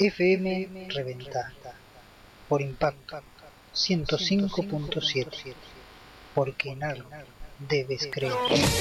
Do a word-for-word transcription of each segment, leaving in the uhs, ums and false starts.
F M Reventá por Impacto ciento cinco punto siete, porque en algo debes creer.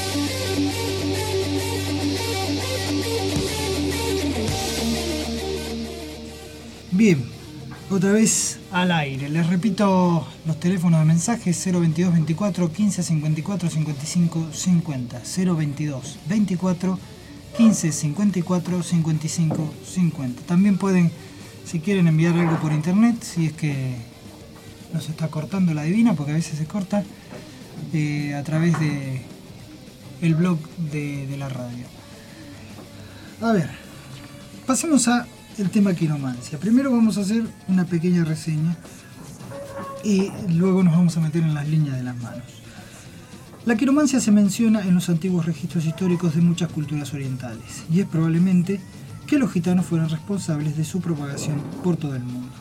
Bien, otra vez al aire. Les repito los teléfonos de mensajes: cero veintidós veinticuatro quince cincuenta y cuatro cincuenta y cinco cincuenta, cero veintidós veinticuatro quince cincuenta y cuatro cincuenta y cinco cincuenta. También pueden, si quieren, enviar algo por internet, si es que nos está cortando la divina, porque a veces se corta, eh, a través de el blog de, de la radio. A ver, pasemos a el tema quiromancia. Primero vamos a hacer una pequeña reseña y luego nos vamos a meter en las líneas de las manos. La quiromancia se menciona en los antiguos registros históricos de muchas culturas orientales, y es probablemente que los gitanos fueran responsables de su propagación por todo el mundo.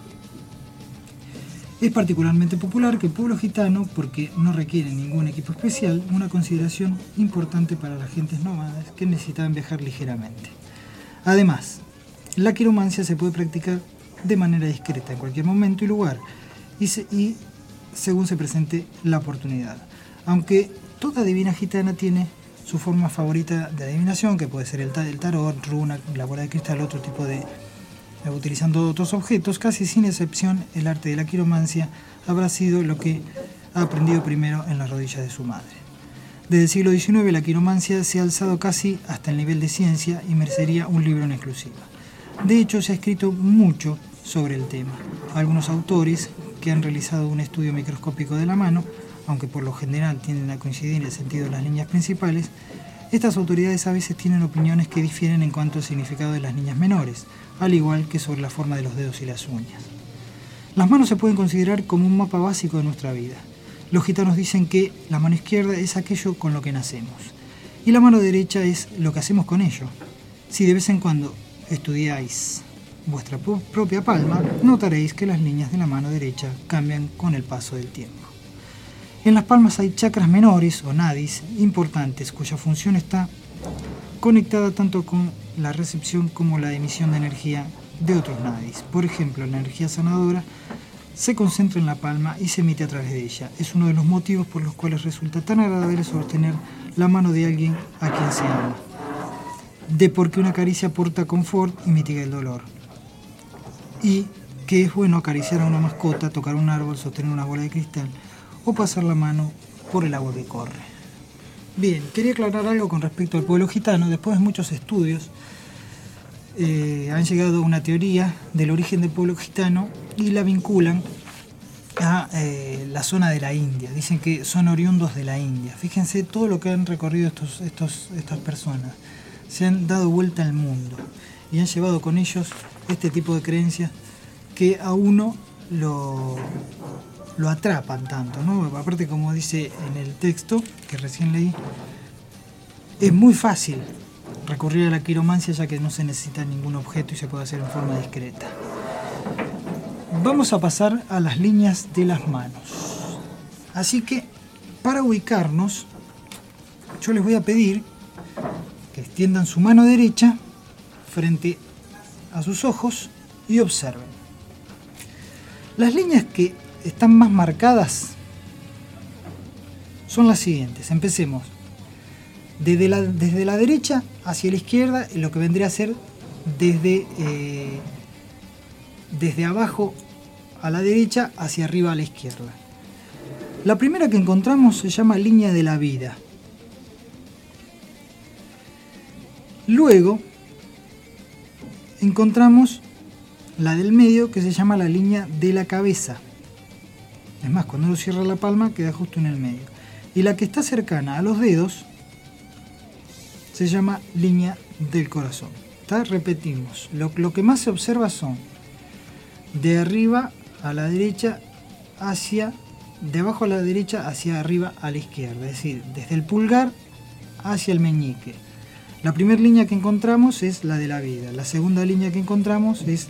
Es particularmente popular que el pueblo gitano, porque no requiere ningún equipo especial, una consideración importante para las gentes nómadas que necesitaban viajar ligeramente. Además, la quiromancia se puede practicar de manera discreta en cualquier momento y lugar, y, se, y según se presente la oportunidad. Aunque toda divina gitana tiene su forma favorita de adivinación, que puede ser el, el tarot, runa, la bola de cristal, otro tipo de... utilizando otros objetos, casi sin excepción el arte de la quiromancia habrá sido lo que ha aprendido primero en las rodillas de su madre. Desde el siglo diecinueve la quiromancia se ha alzado casi hasta el nivel de ciencia y merecería un libro en exclusiva. De hecho, se ha escrito mucho sobre el tema. Algunos autores que han realizado un estudio microscópico de la mano, aunque por lo general tienden a coincidir en el sentido de las líneas principales, estas autoridades a veces tienen opiniones que difieren en cuanto al significado de las líneas menores, al igual que sobre la forma de los dedos y las uñas. Las manos se pueden considerar como un mapa básico de nuestra vida. Los gitanos dicen que la mano izquierda es aquello con lo que nacemos, y la mano derecha es lo que hacemos con ello. Si de vez en cuando estudiáis vuestra propia palma, notaréis que las líneas de la mano derecha cambian con el paso del tiempo. En las palmas hay chakras menores o nadis importantes, cuya función está conectada tanto con la recepción como la emisión de energía de otros nadis. Por ejemplo, la energía sanadora se concentra en la palma y se emite a través de ella. Es uno de los motivos por los cuales resulta tan agradable sostener la mano de alguien a quien se ama. De por qué una caricia aporta confort y mitiga el dolor. Y que es bueno acariciar a una mascota, tocar un árbol, sostener una bola de cristal o pasar la mano por el agua que corre. Bien, quería aclarar algo con respecto al pueblo gitano. Después de muchos estudios, eh, han llegado a una teoría del origen del pueblo gitano y la vinculan a eh, la zona de la India. Dicen que son oriundos de la India. Fíjense todo lo que han recorrido estos, estos, estas personas. Se han dado vuelta al mundo y han llevado con ellos este tipo de creencias que a uno lo, lo atrapan tanto, ¿no? Aparte, como dice en el texto que recién leí, es muy fácil recurrir a la quiromancia ya que no se necesita ningún objeto y se puede hacer en forma discreta. Vamos a pasar a las líneas de las manos. Así que, para ubicarnos, yo les voy a pedir que extiendan su mano derecha frente a sus ojos y observen. Las líneas que están más marcadas son las siguientes. Empecemos desde la, desde la derecha hacia la izquierda, lo que vendría a ser desde, eh, desde abajo a la derecha hacia arriba a la izquierda. La primera que encontramos se llama línea de la vida. Luego encontramos la del medio, que se llama la línea de la cabeza. Es más, cuando uno cierra la palma queda justo en el medio. Y la que está cercana a los dedos se llama línea del corazón. ¿Está? Repetimos. Lo, lo que más se observa son de arriba a la derecha hacia, de abajo a la derecha hacia arriba a la izquierda. Es decir, desde el pulgar hacia el meñique. La primera línea que encontramos es la de la vida, la segunda línea que encontramos es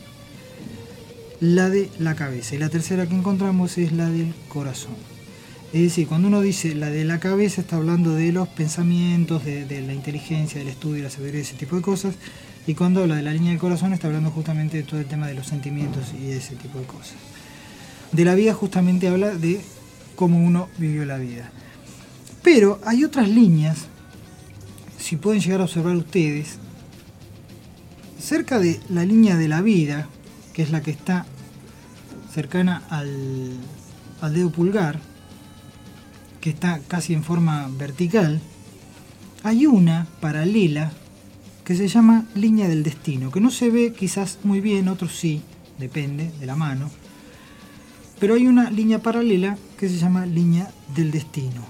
la de la cabeza y la tercera que encontramos es la del corazón. Es decir, cuando uno dice la de la cabeza está hablando de los pensamientos, de, de la inteligencia, del estudio, la sabiduría, ese tipo de cosas, Y cuando habla de la línea del corazón está hablando justamente de todo el tema de los sentimientos y ese tipo de cosas. De la vida justamente habla de cómo uno vivió la vida. Pero hay otras líneas, si pueden llegar a observar ustedes, cerca de la línea de la vida, que es la que está cercana al, al dedo pulgar, que está casi en forma vertical, hay una paralela que se llama línea del destino, que no se ve quizás muy bien, otros sí, depende de la mano, pero hay una línea paralela que se llama línea del destino.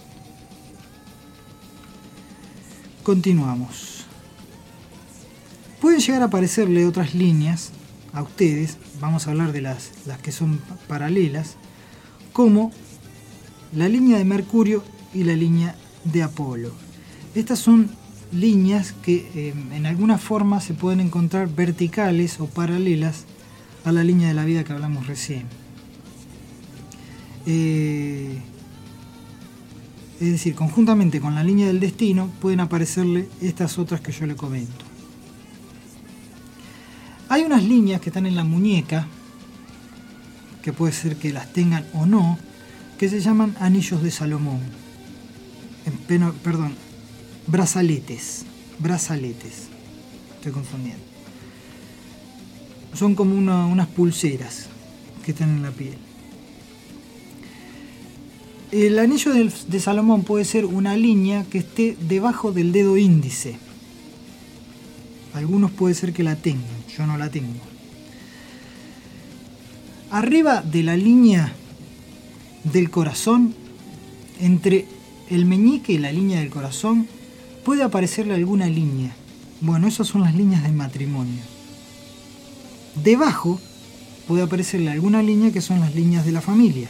Continuamos. Pueden llegar a aparecerle otras líneas a ustedes, vamos a hablar de las, las que son paralelas, como la línea de Mercurio y la línea de Apolo. Estas son líneas que eh, en alguna forma se pueden encontrar verticales o paralelas a la línea de la vida que hablamos recién. Eh, es decir, conjuntamente con la línea del destino pueden aparecerle estas otras que yo le comento. Hay unas líneas que están en la muñeca, que puede ser que las tengan o no, que se llaman anillos de Salomón. En, perdón, brazaletes. Brazaletes. Estoy confundiendo. Son como una, unas pulseras que están en la piel. El anillo de, de Salomón puede ser una línea que esté debajo del dedo índice. Algunos puede ser que la tengan, yo no la tengo. Arriba de la línea del corazón, entre el meñique y la línea del corazón, puede aparecerle alguna línea. Bueno, esas son las líneas de matrimonio. Debajo puede aparecerle alguna línea que son las líneas de la familia.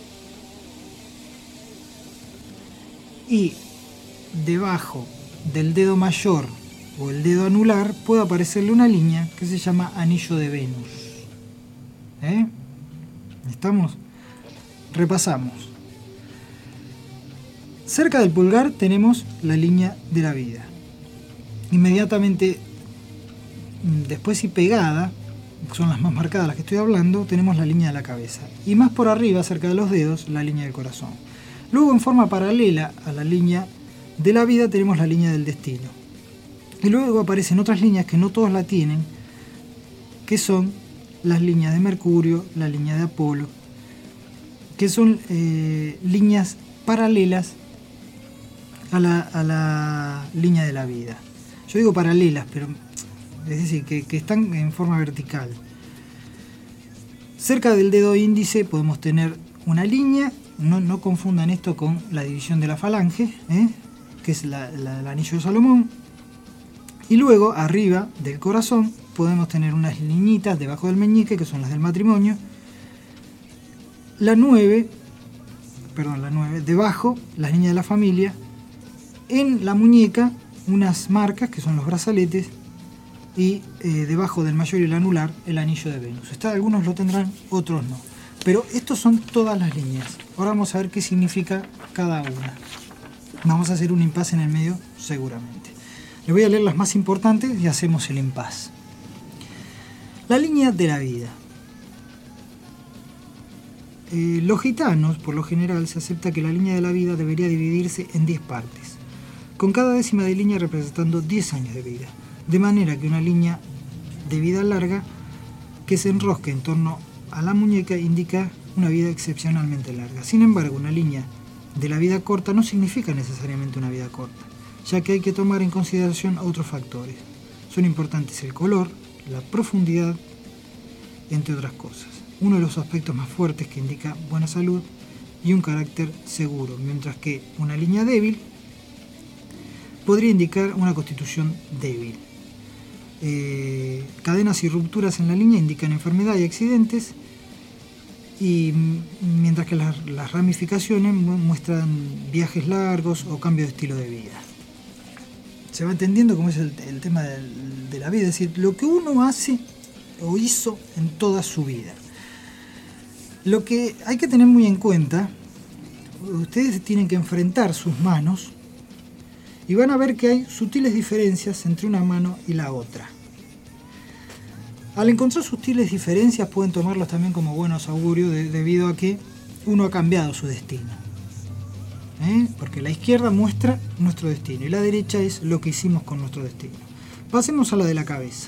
Y debajo del dedo mayor o el dedo anular puede aparecerle una línea que se llama anillo de Venus. ¿Eh? ¿Estamos? Repasamos. Cerca del pulgar tenemos la línea de la vida. Inmediatamente después y pegada, son las más marcadas las que estoy hablando, tenemos la línea de la cabeza. Y más por arriba, cerca de los dedos, la línea del corazón. Luego, en forma paralela a la línea de la vida, tenemos la línea del destino. Y luego aparecen otras líneas que no todos la tienen, que son las líneas de Mercurio, la línea de Apolo, que son eh, líneas paralelas a la, a la línea de la vida. Yo digo paralelas, pero es decir, que, que están en forma vertical. Cerca del dedo índice podemos tener una línea. No, no confundan esto con la división de la falange, ¿eh? que es la, la, el anillo de Salomón. Y luego, arriba del corazón, podemos tener unas liñitas debajo del meñique, que son las del matrimonio. La nueve, perdón, la nueve, debajo, las líneas de la familia. En la muñeca, unas marcas, que son los brazaletes. Y eh, debajo del mayor y el anular, el anillo de Venus. Está, algunos lo tendrán, otros no. Pero estos son todas las líneas. Ahora vamos a ver qué significa cada una. Vamos a hacer un impasse en el medio, seguramente. Les voy a leer las más importantes y hacemos el impasse. La línea de la vida. Eh, los gitanos, por lo general, se acepta que la línea de la vida debería dividirse en diez partes, con cada décima de línea representando diez años de vida. De manera que una línea de vida larga que se enrosque en torno a la muñeca indica una vida excepcionalmente larga. Sin embargo, una línea de la vida corta no significa necesariamente una vida corta, ya que hay que tomar en consideración otros factores. Son importantes el color, la profundidad, entre otras cosas. Uno de los aspectos más fuertes que indica buena salud y un carácter seguro, mientras que una línea débil podría indicar una constitución débil. Eh, cadenas y rupturas en la línea indican enfermedad y accidentes, y mientras que las, las ramificaciones muestran viajes largos o cambio de estilo de vida. Se va entendiendo cómo es el, el tema del, de la vida, es decir, lo que uno hace o hizo en toda su vida. Lo que hay que tener muy en cuenta, ustedes tienen que enfrentar sus manos y van a ver que hay sutiles diferencias entre una mano y la otra. Al encontrar sutiles diferencias pueden tomarlos también como buenos augurios de, debido a que uno ha cambiado su destino. ¿Eh? Porque la izquierda muestra nuestro destino y la derecha es lo que hicimos con nuestro destino. Pasemos a la de la cabeza.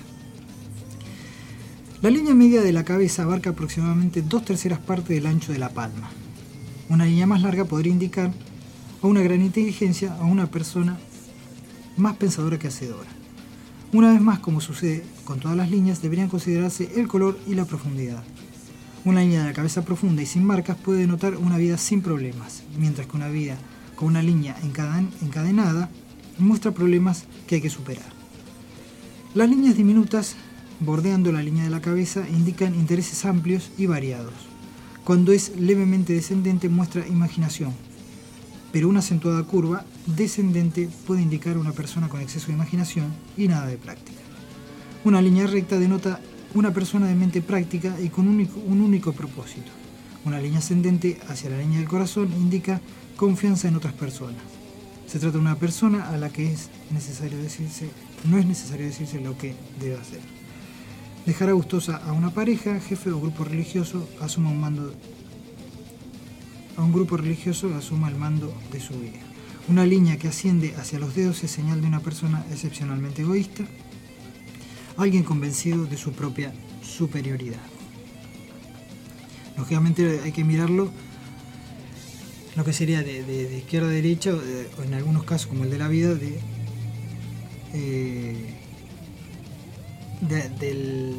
La línea media de la cabeza abarca aproximadamente dos terceras partes del ancho de la palma. Una línea más larga podría indicar a una gran inteligencia, a una persona más pensadora que hacedora. Una vez más, como sucede con todas las líneas, deberían considerarse el color y la profundidad. Una línea de la cabeza profunda y sin marcas puede denotar una vida sin problemas, mientras que una vida con una línea encadenada muestra problemas que hay que superar. Las líneas diminutas, bordeando la línea de la cabeza, indican intereses amplios y variados. Cuando es levemente descendente muestra imaginación, pero una acentuada curva descendente puede indicar una persona con exceso de imaginación y nada de práctica. Una línea recta denota una persona de mente práctica y con un único, un único propósito. Una línea ascendente hacia la línea del corazón indica confianza en otras personas. Se trata de una persona a la que es necesario decirse, no es necesario decirse lo que debe hacer. Dejará gustosa a una pareja, jefe o grupo religioso, asuma un mando a un grupo religioso asuma el mando de su vida. Una línea que asciende hacia los dedos es señal de una persona excepcionalmente egoísta, alguien convencido de su propia superioridad. Lógicamente hay que mirarlo lo que sería de, de, de izquierda a derecha, o, de, o en algunos casos como el de la vida, de, eh, de, del,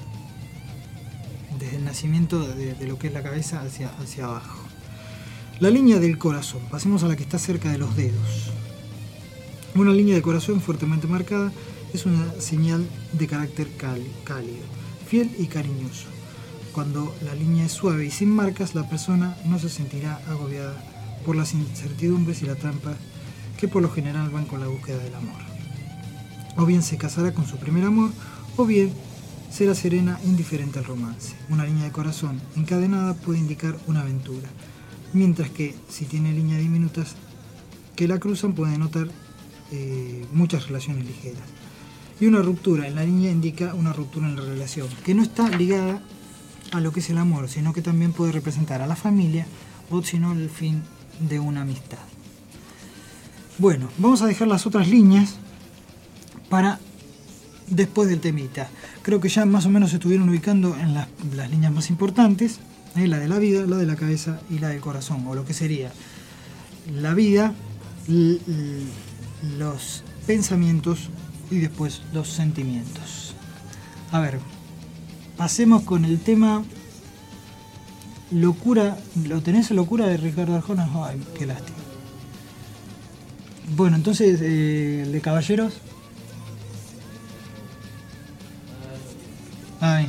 desde el nacimiento de, de lo que es la cabeza hacia, hacia abajo. La línea del corazón, pasemos a la que está cerca de los dedos. Una línea de corazón fuertemente marcada es una señal de carácter cálido, fiel y cariñoso. Cuando la línea es suave y sin marcas, la persona no se sentirá agobiada por las incertidumbres y la trampa que por lo general van con la búsqueda del amor. O bien se casará con su primer amor, o bien será serena, indiferente al romance. Una línea de corazón encadenada puede indicar una aventura, mientras que si tiene líneas diminutas que la cruzan puede denotar eh, muchas relaciones ligeras. Y una ruptura en la línea indica una ruptura en la relación, que no está ligada a lo que es el amor, sino que también puede representar a la familia o si no el fin de una amistad. Bueno, vamos a dejar las otras líneas para después del temita. Creo que ya más o menos se estuvieron ubicando en las, las líneas más importantes. ¿Eh? La de la vida, la de la cabeza y la del corazón, o lo que sería la vida, l- l- los pensamientos y después los sentimientos. A ver, pasemos con el tema locura. ¿Lo tenés, locura de Ricardo Arjona? Ay, qué lástima. Bueno, entonces, eh, el de caballeros. Ay.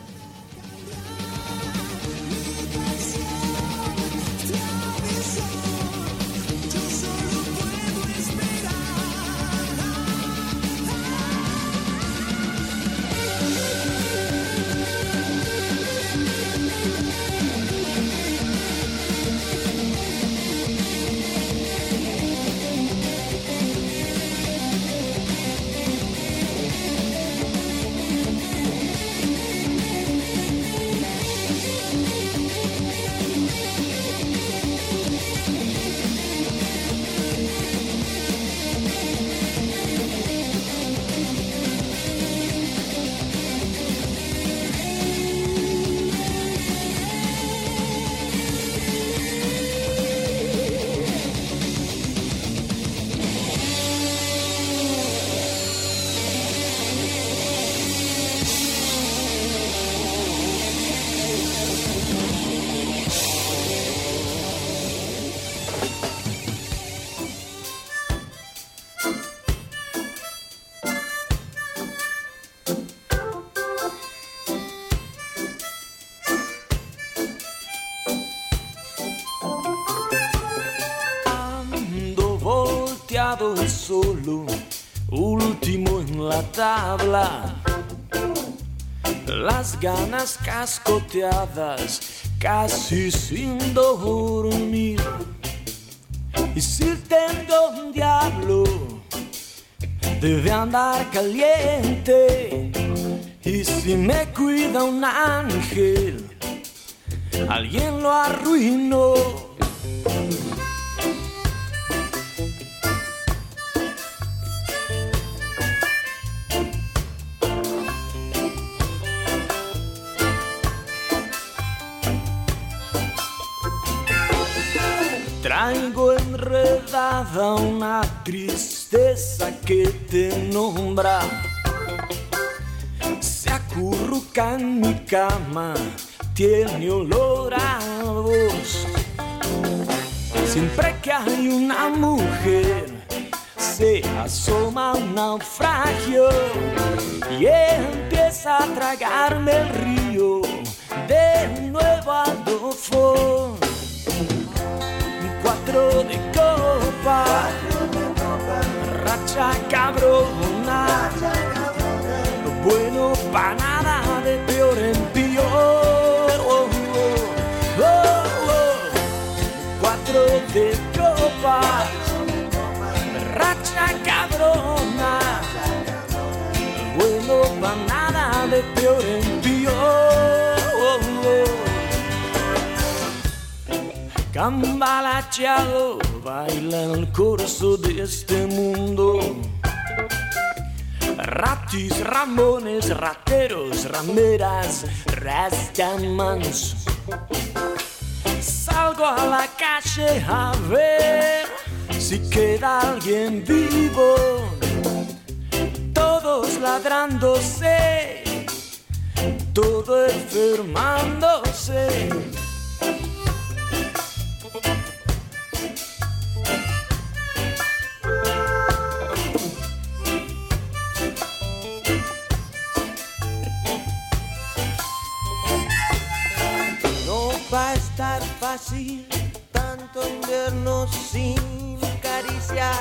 El solo, último en la tabla, las ganas cascoteadas, casi sin dormir. Y si tengo un diablo, debe andar caliente Y si me cuida un ángel, alguien lo arruinó. Traigo enredada una tristeza que te nombra. Se acurruca en mi cama, tiene olor a vos. Siempre que hay una mujer, se asoma un naufragio y empieza a tragarme el río de nuevo Adolfo. Cuatro de copa, racha cabrona, bueno pa' nada, de peor en peor. Oh, oh, oh, oh. Cuatro de copa, racha cabrona, bueno pa' nada, de peor en peor. Oh, oh. Cambalacheado baila el corso de este mundo. Ratis, ramones, rateros, rameras, rastamans. Salgo a la calle a ver si queda alguien vivo. Todos ladrándose, todo enfermándose. Va a estar fácil tanto invierno sin caricias,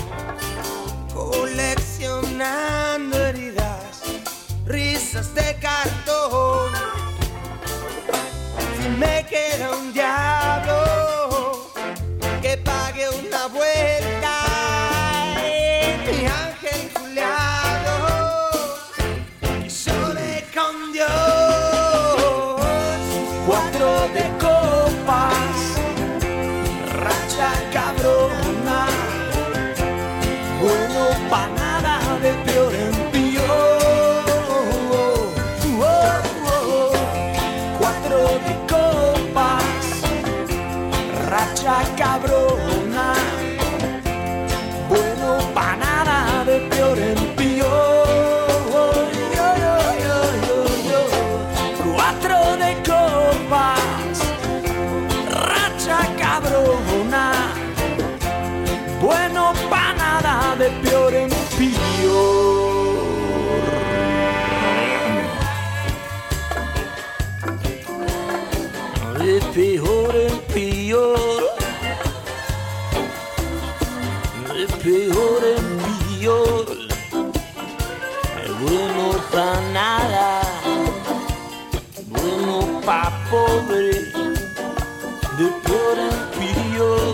coleccionando heridas, risas de cartón. Si me queda un diablo que pague una vuelta, mi ángel juliado, y sole con Dios. Cuatro de copas, racha cabrona, bueno pa' nada, de peor en peor. Oh, oh, oh. Cuatro de copas, racha cabrona, bueno pa' nada, de peor en peor. Yo, yo, yo, yo, yo. Cuatro de copas, racha cabrona, bueno pa' nada, de peor en peor. De peor en peor, de peor en peor, bueno pa' nada, bueno pa' pobre, de peor en peor.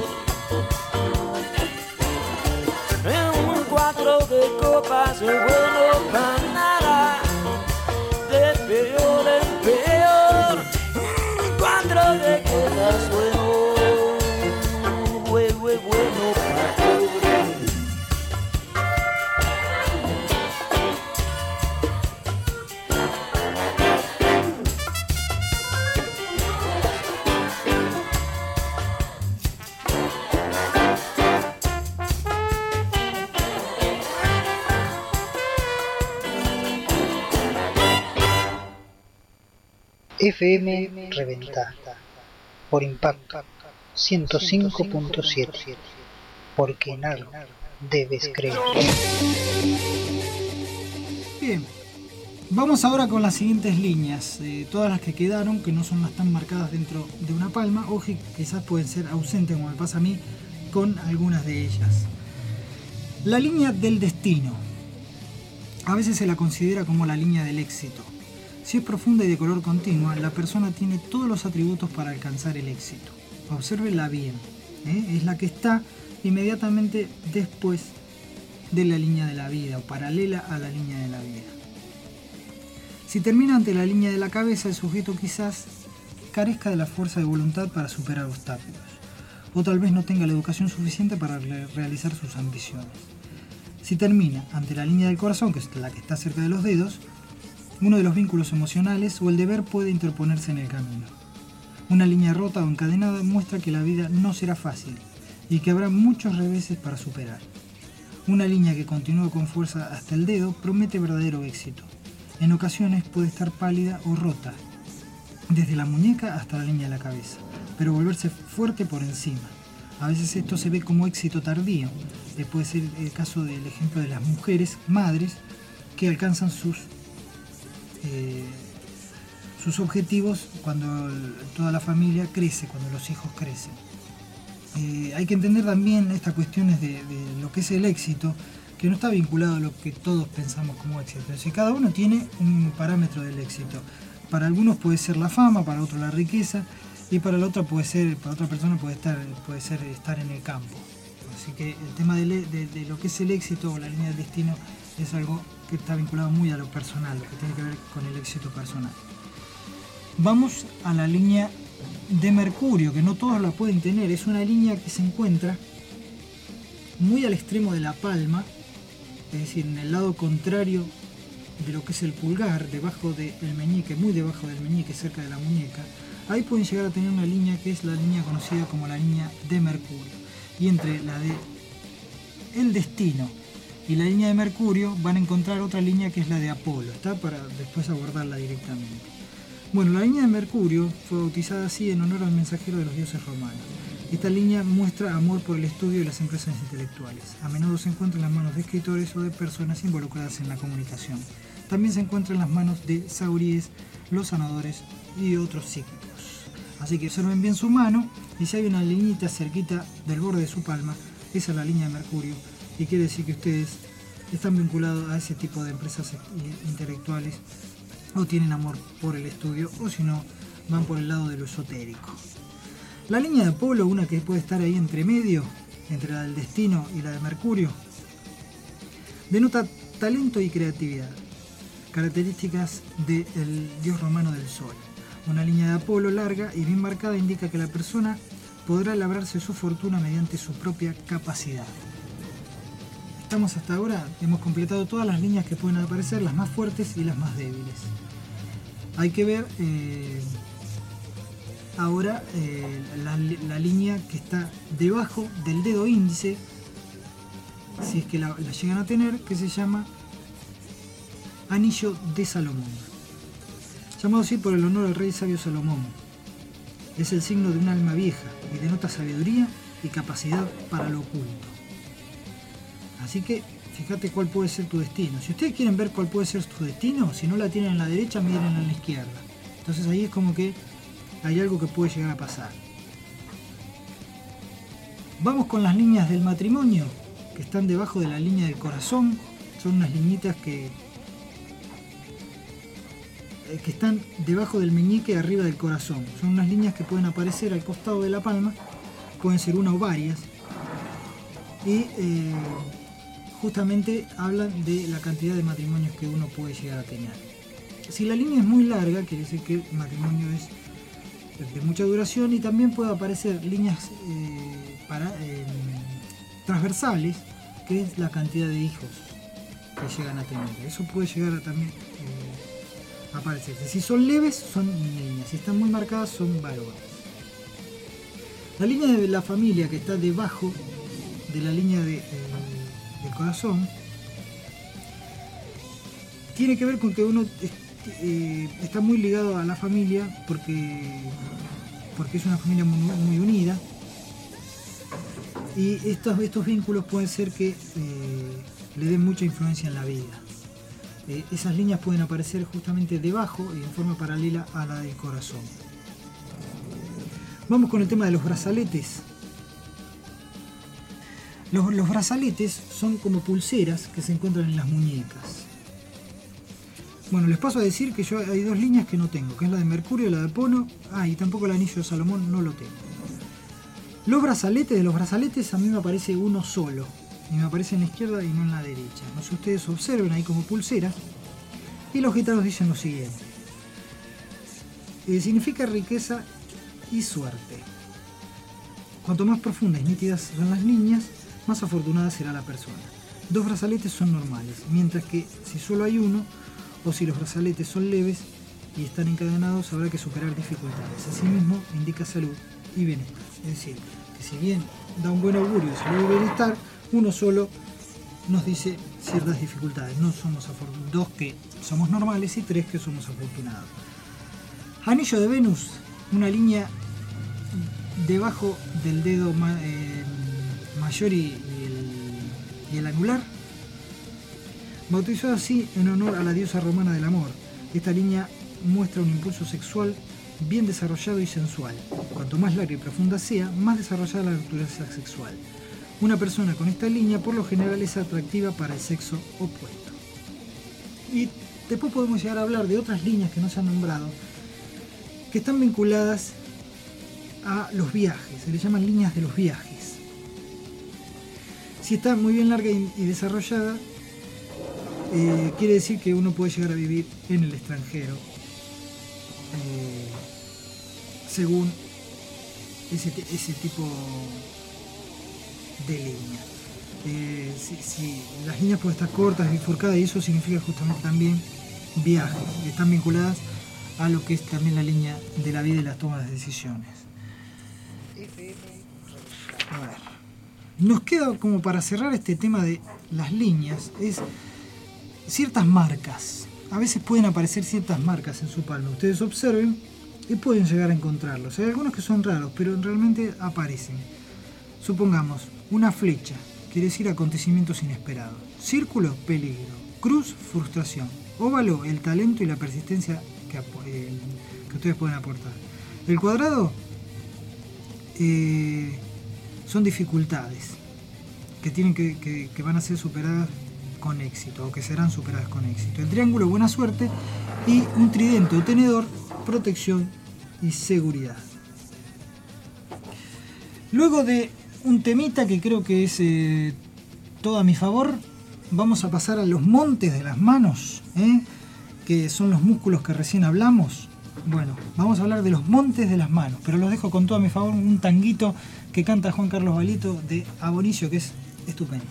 En un cuatro de copas, bueno pa' nada, de peor en peor. Cuatro de copas, bueno, bueno, bueno pa' pobre. F M Reventá por Impacto ciento cinco punto siete, porque en algo debes creer. Bien, vamos ahora con las siguientes líneas, eh, todas las que quedaron, que no son las tan marcadas dentro de una palma, o que quizás pueden ser ausentes, como me pasa a mí, con algunas de ellas. La línea del destino. A veces se la considera como la línea del éxito. Si es profunda y de color continua, la persona tiene todos los atributos para alcanzar el éxito. Obsérvela bien, ¿eh? Es la que está inmediatamente después de la línea de la vida, o paralela a la línea de la vida. Si termina ante la línea de la cabeza, el sujeto quizás carezca de la fuerza de voluntad para superar obstáculos, o tal vez no tenga la educación suficiente para re- realizar sus ambiciones. Si termina ante la línea del corazón, que es la que está cerca de los dedos, uno de los vínculos emocionales o el deber puede interponerse en el camino. Una línea rota o encadenada muestra que la vida no será fácil y que habrá muchos reveses para superar. Una línea que continúa con fuerza hasta el dedo promete verdadero éxito. En ocasiones puede estar pálida o rota, desde la muñeca hasta la línea de la cabeza, pero volverse fuerte por encima. A veces esto se ve como éxito tardío. Eh, puede ser el caso del ejemplo de las mujeres, madres, que alcanzan sus, eh, sus objetivos cuando toda la familia crece, cuando los hijos crecen. Eh, hay que entender también estas cuestiones de, de lo que es el éxito, que no está vinculado a lo que todos pensamos como éxito. Es decir, cada uno tiene un parámetro del éxito. Para algunos puede ser la fama, para otros la riqueza, y para la otra puede ser, para otra persona puede estar, puede ser estar en el campo. Así que el tema de, de, de lo que es el éxito o la línea del destino es algo que está vinculado muy a lo personal, lo que tiene que ver con el éxito personal. Vamos a la línea de Mercurio, que no todos la pueden tener. Es una línea que se encuentra muy al extremo de la palma, es decir, en el lado contrario de lo que es el pulgar, debajo del meñique, muy debajo del meñique, cerca de la muñeca. Ahí pueden llegar a tener una línea que es la línea conocida como la línea de Mercurio. Y entre la de el destino y la línea de Mercurio van a encontrar otra línea que es la de Apolo, ¿está? Para después abordarla directamente. Bueno, la línea de Mercurio fue bautizada así en honor al mensajero de los dioses romanos. Esta línea muestra amor por el estudio y las empresas intelectuales. A menudo se encuentra en las manos de escritores o de personas involucradas en la comunicación. También se encuentra en las manos de sauríes, los sanadores y otros psíquicos. Así que observen bien su mano, y si hay una liñita cerquita del borde de su palma, esa es la línea de Mercurio, y quiere decir que ustedes están vinculados a ese tipo de empresas intelectuales, o tienen amor por el estudio, o si no, van por el lado de lo esotérico. La línea de Apolo, una que puede estar ahí entre medio, entre la del destino y la de Mercurio, denota talento y creatividad, características del dios romano del sol. Una línea de Apolo larga y bien marcada indica que la persona podrá labrarse su fortuna mediante su propia capacidad. Estamos hasta ahora, hemos completado todas las líneas que pueden aparecer, las más fuertes y las más débiles. Hay que ver eh, ahora eh, la, la línea que está debajo del dedo índice, si es que la, la llegan a tener, que se llama Anillo de Salomón. Llamado así por el honor al rey sabio Salomón. Es el signo de un alma vieja y denota sabiduría y capacidad para lo oculto. Así que fíjate cuál puede ser tu destino. Si ustedes quieren ver cuál puede ser tu destino, si no la tienen en la derecha, miren en la izquierda. Entonces ahí es como que hay algo que puede llegar a pasar. Vamos con las líneas del matrimonio, que están debajo de la línea del corazón. Son unas liñitas que, que están debajo del meñique, arriba del corazón. Son unas líneas que pueden aparecer al costado de la palma, pueden ser una o varias. Y eh, justamente hablan de la cantidad de matrimonios que uno puede llegar a tener. Si la línea es muy larga, quiere decir que el matrimonio es de mucha duración, y también puede aparecer líneas eh, para, eh, transversales, que es la cantidad de hijos que llegan a tener. Eso puede llegar a también eh, a aparecerse. Si son leves, son niñas. Si están muy marcadas, son varones. La línea de la familia, que está debajo de la línea de, eh, del corazón, tiene que ver con que uno eh, está muy ligado a la familia porque, porque es una familia muy, muy unida, y estos, estos vínculos pueden ser que eh, le den mucha influencia en la vida. Eh, esas líneas pueden aparecer justamente debajo y en forma paralela a la del corazón. Vamos con el tema de los brazaletes. Los, los brazaletes son como pulseras que se encuentran en las muñecas. Bueno, les paso a decir que yo hay dos líneas que no tengo, que es la de Mercurio y la de Apolo. Ah, y tampoco el anillo de Salomón no lo tengo. Los brazaletes, de los brazaletes a mí me aparece uno solo. Y me aparece en la izquierda y no en la derecha. No sé si ustedes observen ahí como pulseras. Y los gitanos dicen lo siguiente. Eh, significa riqueza y suerte. Cuanto más profundas y nítidas son las líneas, más afortunada será la persona. Dos brazaletes son normales, mientras que si solo hay uno, o si los brazaletes son leves y están encadenados, habrá que superar dificultades. Asimismo, indica salud y bienestar. Es decir, que si bien da un buen augurio de salud y bienestar, uno solo nos dice ciertas dificultades. No somos afortunados, dos que somos normales y tres que somos afortunados. Anillo de Venus, una línea debajo del dedo ma eh, mayor y, y, el, y el anular, bautizado así en honor a la diosa romana del amor. Esta línea muestra un impulso sexual bien desarrollado y sensual. Cuanto más larga y profunda sea, más desarrollada la naturaleza sexual. Una persona con esta línea por lo general es atractiva para el sexo opuesto. Y después podemos llegar a hablar de otras líneas que no se han nombrado, que están vinculadas a los viajes, se le llaman líneas de los viajes. Si está muy bien larga y, y desarrollada, eh, quiere decir que uno puede llegar a vivir en el extranjero, eh, según ese, ese tipo de línea. Eh, si, si las líneas pueden estar cortas, bifurcadas, y eso significa justamente también viajes, están vinculadas a lo que es también la línea de la vida y las tomas de decisiones. A ver, nos queda como para cerrar este tema de las líneas, es ciertas marcas. A veces pueden aparecer ciertas marcas en su palma. Ustedes observen y pueden llegar a encontrarlos. Hay algunos que son raros, pero realmente aparecen. Supongamos, una flecha quiere decir acontecimientos inesperados. Círculo, peligro. Cruz, frustración. Óvalo, el talento y la persistencia que, eh, que ustedes pueden aportar. El cuadrado eh, son dificultades que, tienen que, que, que van a ser superadas con éxito, o que serán superadas con éxito. El triángulo, buena suerte, y un tridente o tenedor, protección y seguridad. Luego de un temita que creo que es eh, todo a mi favor, vamos a pasar a los montes de las manos, ¿eh? que son los músculos que recién hablamos. Bueno, vamos a hablar de los montes de las manos, pero los dejo con todo a mi favor, un tanguito que canta Juan Carlos Balito de Abonicio, que es estupendo.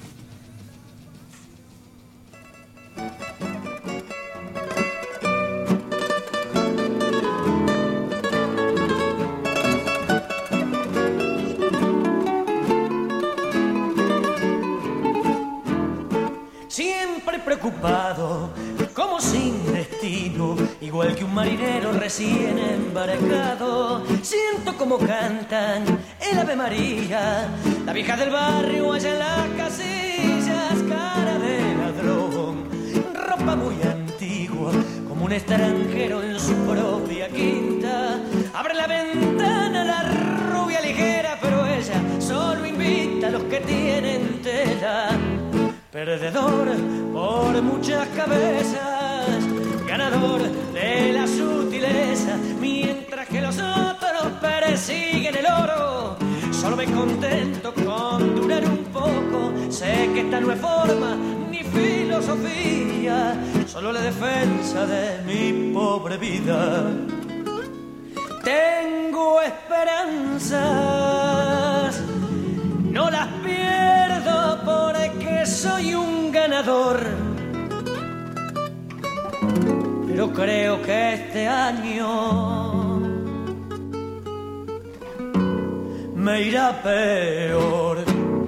Preocupado, como sin destino, igual que un marinero recién embarcado. Siento como cantan el Ave María, la vieja del barrio allá en las casillas, cara de ladrón, ropa muy antigua, como un extranjero en su propia quinta. Abre la ventana la rubia ligera, pero ella solo invita a los que tienen tela. Perdedor por muchas cabezas, ganador de la sutileza, mientras que los otros persiguen el oro. Solo me contento con durar un poco, sé que esta no es forma ni filosofía, solo la defensa de mi pobre vida. Tengo esperanzas, no las pierdo porque soy un ganador, pero creo que este año me irá peor.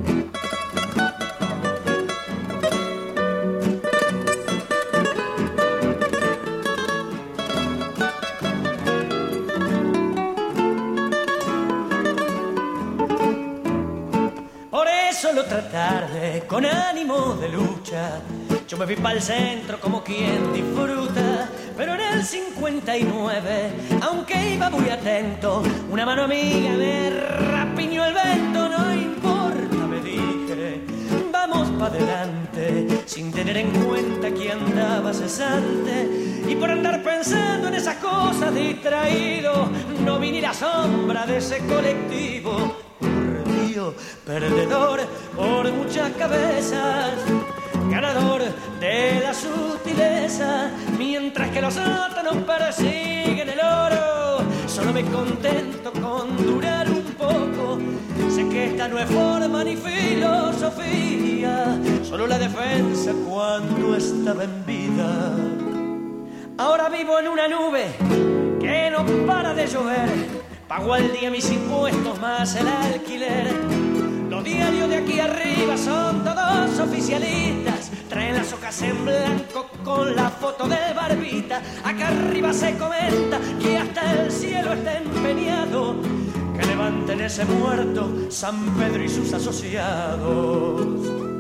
Otra tarde, con ánimo de lucha, yo me fui para el centro como quien disfruta. Pero en el cincuenta y nueve, aunque iba muy atento, una mano amiga me rapiñó el vento. No importa, me dije, vamos para adelante, sin tener en cuenta que andaba cesante. Y por andar pensando en esas cosas distraído, no vi ni la sombra de ese colectivo. Perdedor por muchas cabezas, ganador de la sutileza, mientras que los otros persiguen el oro. Solo me contento con durar un poco. Sé que esta no es forma ni filosofía, solo la defensa cuando estaba en vida. Ahora vivo en una nube que no para de llover. Pago al día mis impuestos más el alquiler. Los diarios de aquí arriba son todos oficialistas. Traen las hojas en blanco con la foto del Barbita. Acá arriba se comenta que hasta el cielo está empeñado que levanten ese muerto San Pedro y sus asociados.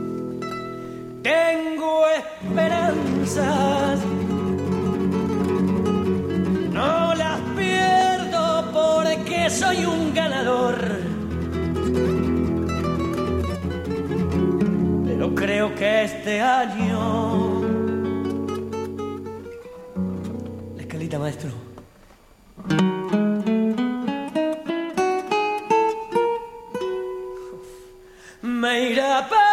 Tengo esperanzas, no las pierdo porque soy un ganador. Pero creo que este año... La escalita, maestro. Me irá peor.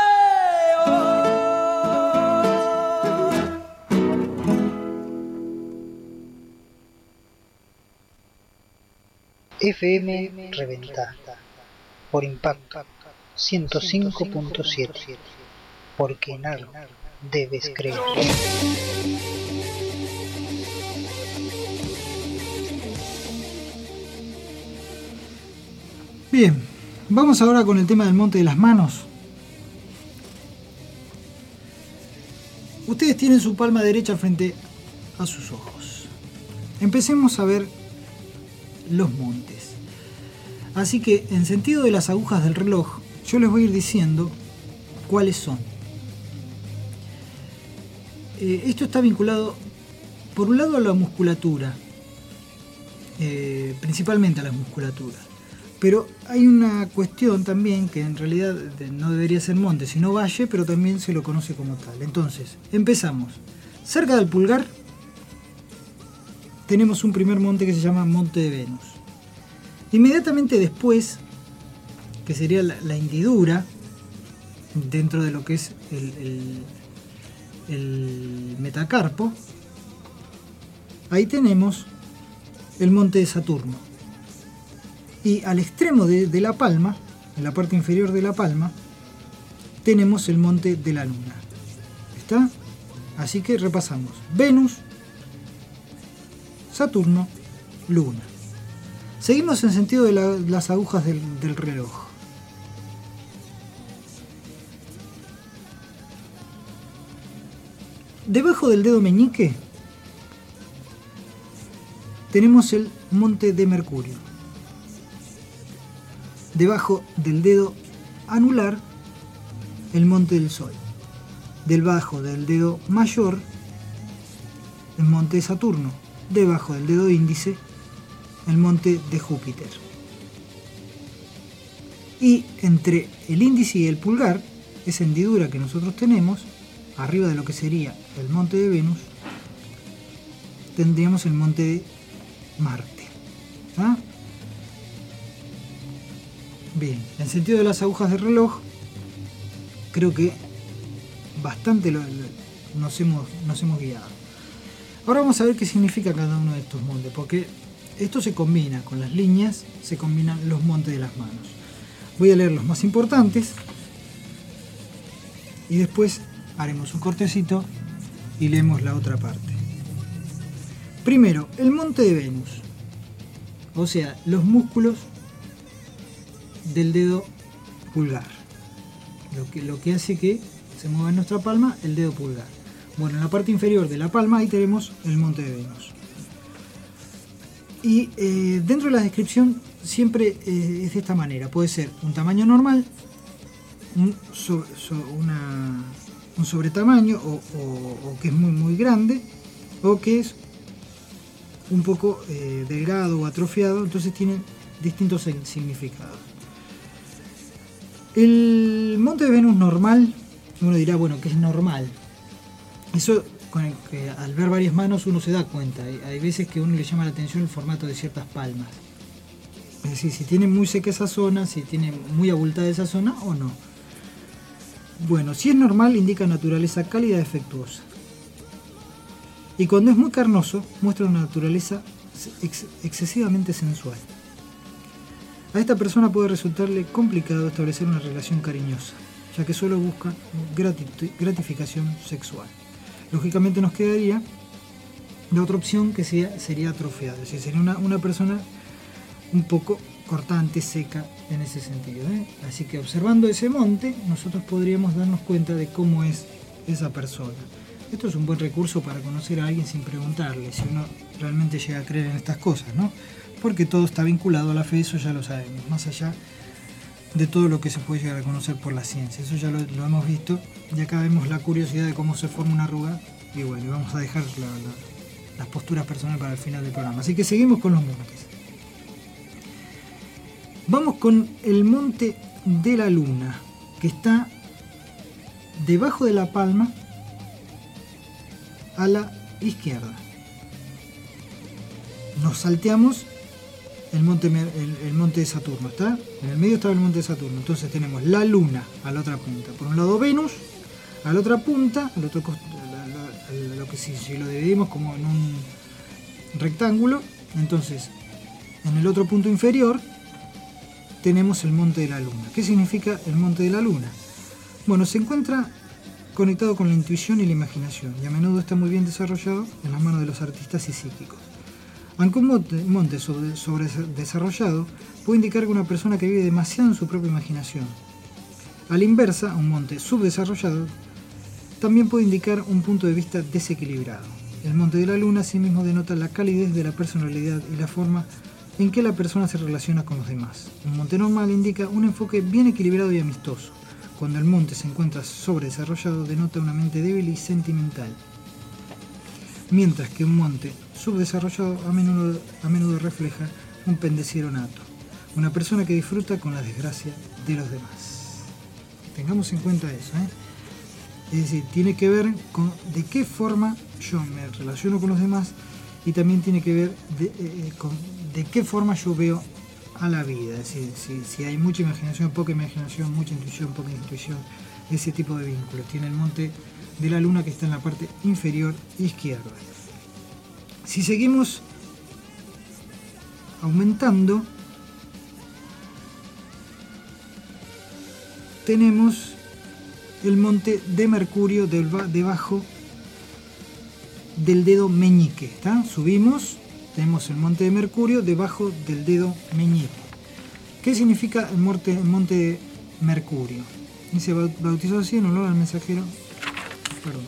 F M Reventa por Impacto ciento cinco punto siete, porque en algo debes creer. Bien, vamos ahora con el tema del Monte de las Manos. Ustedes tienen su palma derecha frente a sus ojos. Empecemos a ver los montes. Así que, en sentido de las agujas del reloj, yo les voy a ir diciendo cuáles son. Eh, esto está vinculado, por un lado, a la musculatura, eh, principalmente a la musculatura. Pero hay una cuestión también que en realidad no debería ser monte, sino valle, pero también se lo conoce como tal. Entonces, empezamos. Cerca del pulgar tenemos un primer monte que se llama Monte de Venus. Inmediatamente después, que sería la, la hendidura, dentro de lo que es el, el, el metacarpo, ahí tenemos el monte de Saturno. Y al extremo de, de la palma, en la parte inferior de la palma, tenemos el monte de la Luna. ¿Está? Así que repasamos. Venus, Saturno, Luna. Seguimos en sentido de la, las agujas del, del reloj. Debajo del dedo meñique tenemos el monte de Mercurio. Debajo del dedo anular, el monte del Sol. Debajo del dedo mayor, el monte de Saturno. Debajo del dedo índice, el monte de Júpiter. Y entre el índice y el pulgar, esa hendidura que nosotros tenemos, arriba de lo que sería el monte de Venus, tendríamos el monte de Marte. ¿Ah? Bien, en sentido de las agujas del reloj, creo que bastante lo, lo, nos, hemos, nos hemos guiado. Ahora vamos a ver qué significa cada uno de estos montes, porque esto se combina con las líneas, se combinan los montes de las manos. Voy a leer los más importantes y después haremos un cortecito y leemos la otra parte. Primero, el monte de Venus, o sea, los músculos del dedo pulgar, lo que, lo que hace que se mueva en nuestra palma el dedo pulgar. Bueno, en la parte inferior de la palma ahí tenemos el monte de Venus. Y eh, dentro de la descripción siempre eh, es de esta manera. Puede ser un tamaño normal, un, so, so, una, un sobretamaño o, o, o que es muy muy grande, o que es un poco eh, delgado o atrofiado. Entonces tienen distintos significados. El monte de Venus normal, uno dirá, bueno, ¿qué es normal? Eso, con el que al ver varias manos uno se da cuenta. Hay, hay veces que a uno le llama la atención el formato de ciertas palmas. Es decir, si tiene muy seca esa zona, si tiene muy abultada esa zona o no. Bueno, si es normal indica naturaleza cálida y afectuosa. Y cuando es muy carnoso muestra una naturaleza ex excesivamente sensual. A esta persona puede resultarle complicado establecer una relación cariñosa, ya que solo busca gratificación sexual. Lógicamente nos quedaría la otra opción, que sería, sería atrofiado, es decir, sería una, una persona un poco cortante, seca en ese sentido, ¿eh? Así que observando ese monte nosotros podríamos darnos cuenta de cómo es esa persona. Esto es un buen recurso para conocer a alguien sin preguntarle, si uno realmente llega a creer en estas cosas, ¿no? Porque todo está vinculado a la fe, eso ya lo sabemos, más allá de todo lo que se puede llegar a conocer por la ciencia, eso ya lo, lo hemos visto, y acá vemos la curiosidad de cómo se forma una arruga, y bueno, vamos a dejar la, la, las posturas personales para el final del programa. Así que seguimos con los montes. Vamos con el monte de la Luna, que está debajo de la palma a la izquierda. Nos salteamos el monte, el, el monte de Saturno, ¿está? En el medio está el monte de Saturno. Entonces tenemos la Luna a la otra punta. Por un lado Venus, a la otra punta, al otro costo, la, la, lo que si, si lo dividimos como en un rectángulo, entonces en el otro punto inferior tenemos el monte de la Luna. ¿Qué significa el monte de la Luna? Bueno, se encuentra conectado con la intuición y la imaginación, y a menudo está muy bien desarrollado en las manos de los artistas y psíquicos. Aunque un monte, monte sobre, sobre desarrollado puede indicar que una persona que vive demasiado en su propia imaginación. A la inversa, un monte subdesarrollado también puede indicar un punto de vista desequilibrado. El monte de la Luna asimismo denota la calidez de la personalidad y la forma en que la persona se relaciona con los demás. Un monte normal indica un enfoque bien equilibrado y amistoso. Cuando el monte se encuentra sobredesarrollado, denota una mente débil y sentimental. Mientras que un monte subdesarrollado a menudo, a menudo refleja un pendenciero nato, una persona que disfruta con la desgracia de los demás. Tengamos en cuenta eso, ¿eh? Es decir, tiene que ver con de qué forma yo me relaciono con los demás, y también tiene que ver de, eh, con de qué forma yo veo a la vida. Es decir, si, si hay mucha imaginación, poca imaginación, mucha intuición, poca intuición, ese tipo de vínculos. Tiene el monte de la Luna, que está en la parte inferior izquierda. Si seguimos aumentando, tenemos el monte de Mercurio debajo del dedo meñique, ¿está? Subimos, tenemos el monte de Mercurio debajo del dedo meñique. ¿Qué significa el monte, el monte de Mercurio? Dice bautizado así en honor al mensajero. Perdón.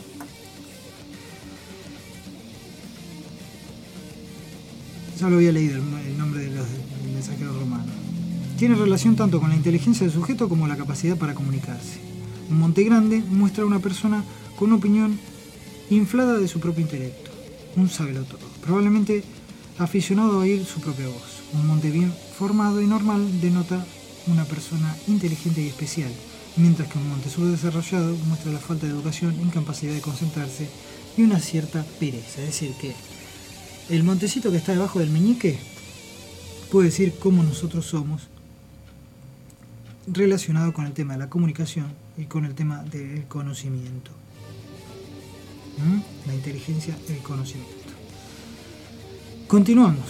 Ya lo había leído el, el nombre de los, del mensajero romano. Tiene relación tanto con la inteligencia del sujeto como la capacidad para comunicarse. Un monte grande muestra a una persona con una opinión inflada de su propio intelecto, un sabelotodo, probablemente aficionado a oír su propia voz. Un monte bien formado y normal denota una persona inteligente y especial, mientras que un monte subdesarrollado muestra la falta de educación, incapacidad de concentrarse y una cierta pereza. Es decir, que el montecito que está debajo del meñique puede decir cómo nosotros somos relacionado con el tema de la comunicación y con el tema del conocimiento. ¿Mm? La inteligencia y el conocimiento. Continuamos.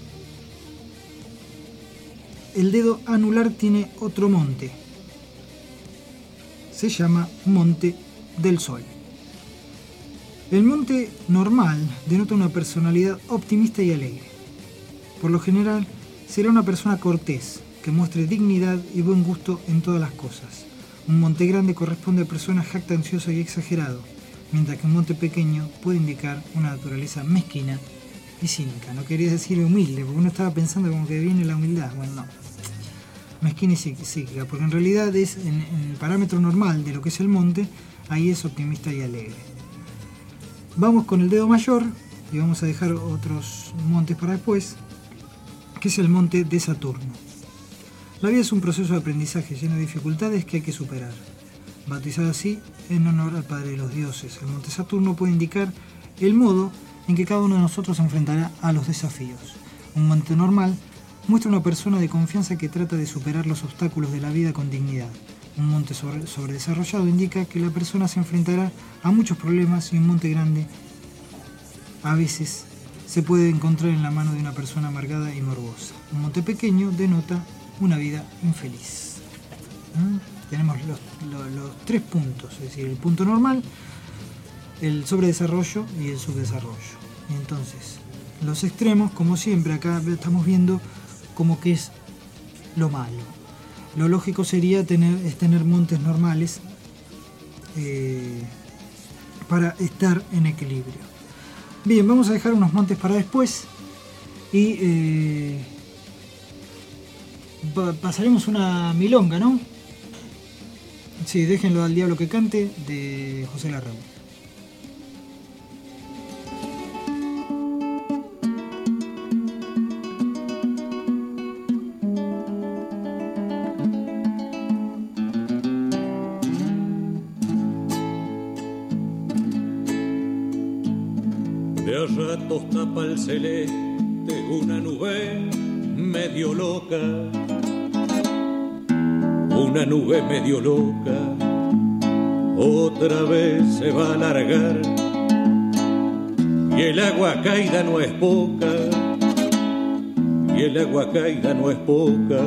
El dedo anular tiene otro monte. Se llama Monte del Sol. El monte normal denota una personalidad optimista y alegre. Por lo general, será una persona cortés, que muestre dignidad y buen gusto en todas las cosas. Un monte grande corresponde a personas jactancioso y exagerado, mientras que un monte pequeño puede indicar una naturaleza mezquina y cínica. No quería decir humilde, porque uno estaba pensando como que viene la humildad. Bueno, no. Mezquina y cínica, porque en realidad es en, en el parámetro normal de lo que es el monte, ahí es optimista y alegre. Vamos con el dedo mayor, y vamos a dejar otros montes para después, que es el monte de Saturno. La vida es un proceso de aprendizaje lleno de dificultades que hay que superar. Bautizado así en honor al Padre de los Dioses, el monte Saturno puede indicar el modo en que cada uno de nosotros se enfrentará a los desafíos. Un monte normal muestra una persona de confianza que trata de superar los obstáculos de la vida con dignidad, un monte sobre, sobredesarrollado indica que la persona se enfrentará a muchos problemas y un monte grande a veces se puede encontrar en la mano de una persona amargada y morbosa. Un monte pequeño denota una vida infeliz. ¿Mm? Tenemos los, los, los tres puntos, es decir, el punto normal, el sobredesarrollo y el subdesarrollo. Y entonces, los extremos, como siempre, acá estamos viendo como que es lo malo. Lo lógico sería tener, es tener montes normales eh, para estar en equilibrio. Bien, vamos a dejar unos montes para después y eh, pasaremos una milonga, ¿no? Sí, déjenlo al diablo que cante, de José Larraúl. De a ratos tapa el celeste una nube medio loca, una nube medio loca, otra vez se va a alargar, y el agua caída no es poca, y el agua caída no es poca.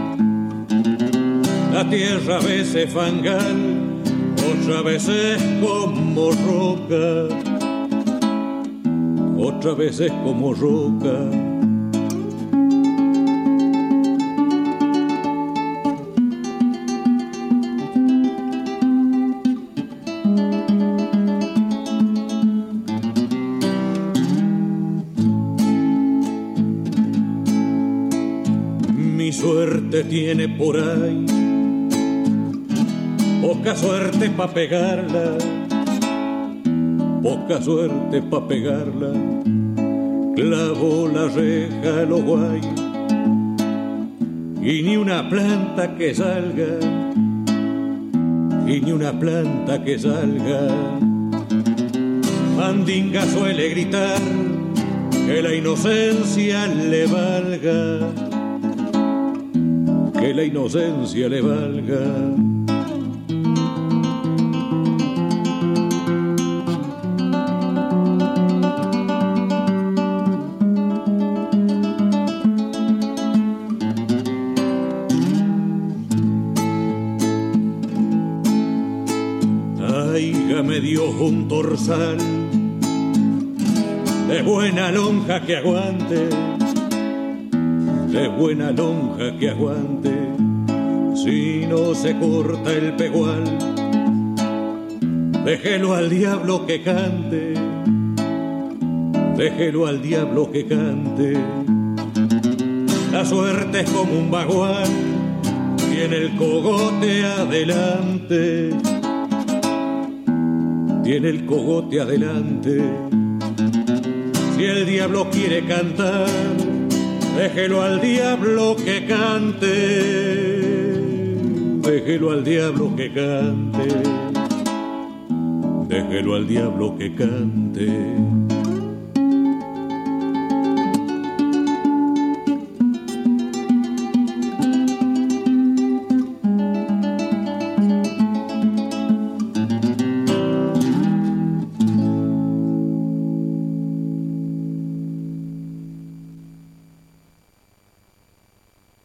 La tierra a veces fangal, otra veces como roca, otra veces como roca. Mi suerte tiene por ahí poca suerte pa' pegarla, poca suerte pa' pegarla. Clavó la reja lo guay y ni una planta que salga, y ni una planta que salga. Mandinga suele gritar que la inocencia le valga, que la inocencia le valga. Me dio un torzal de buena lonja que aguante, de buena lonja que aguante. Si no se corta el pegual, déjelo al diablo que cante, déjelo al diablo que cante. La suerte es como un bagual, tiene el cogote adelante, tiene el cogote adelante. Si el diablo quiere cantar, déjelo al diablo que cante, déjelo al diablo que cante, déjelo al diablo que cante.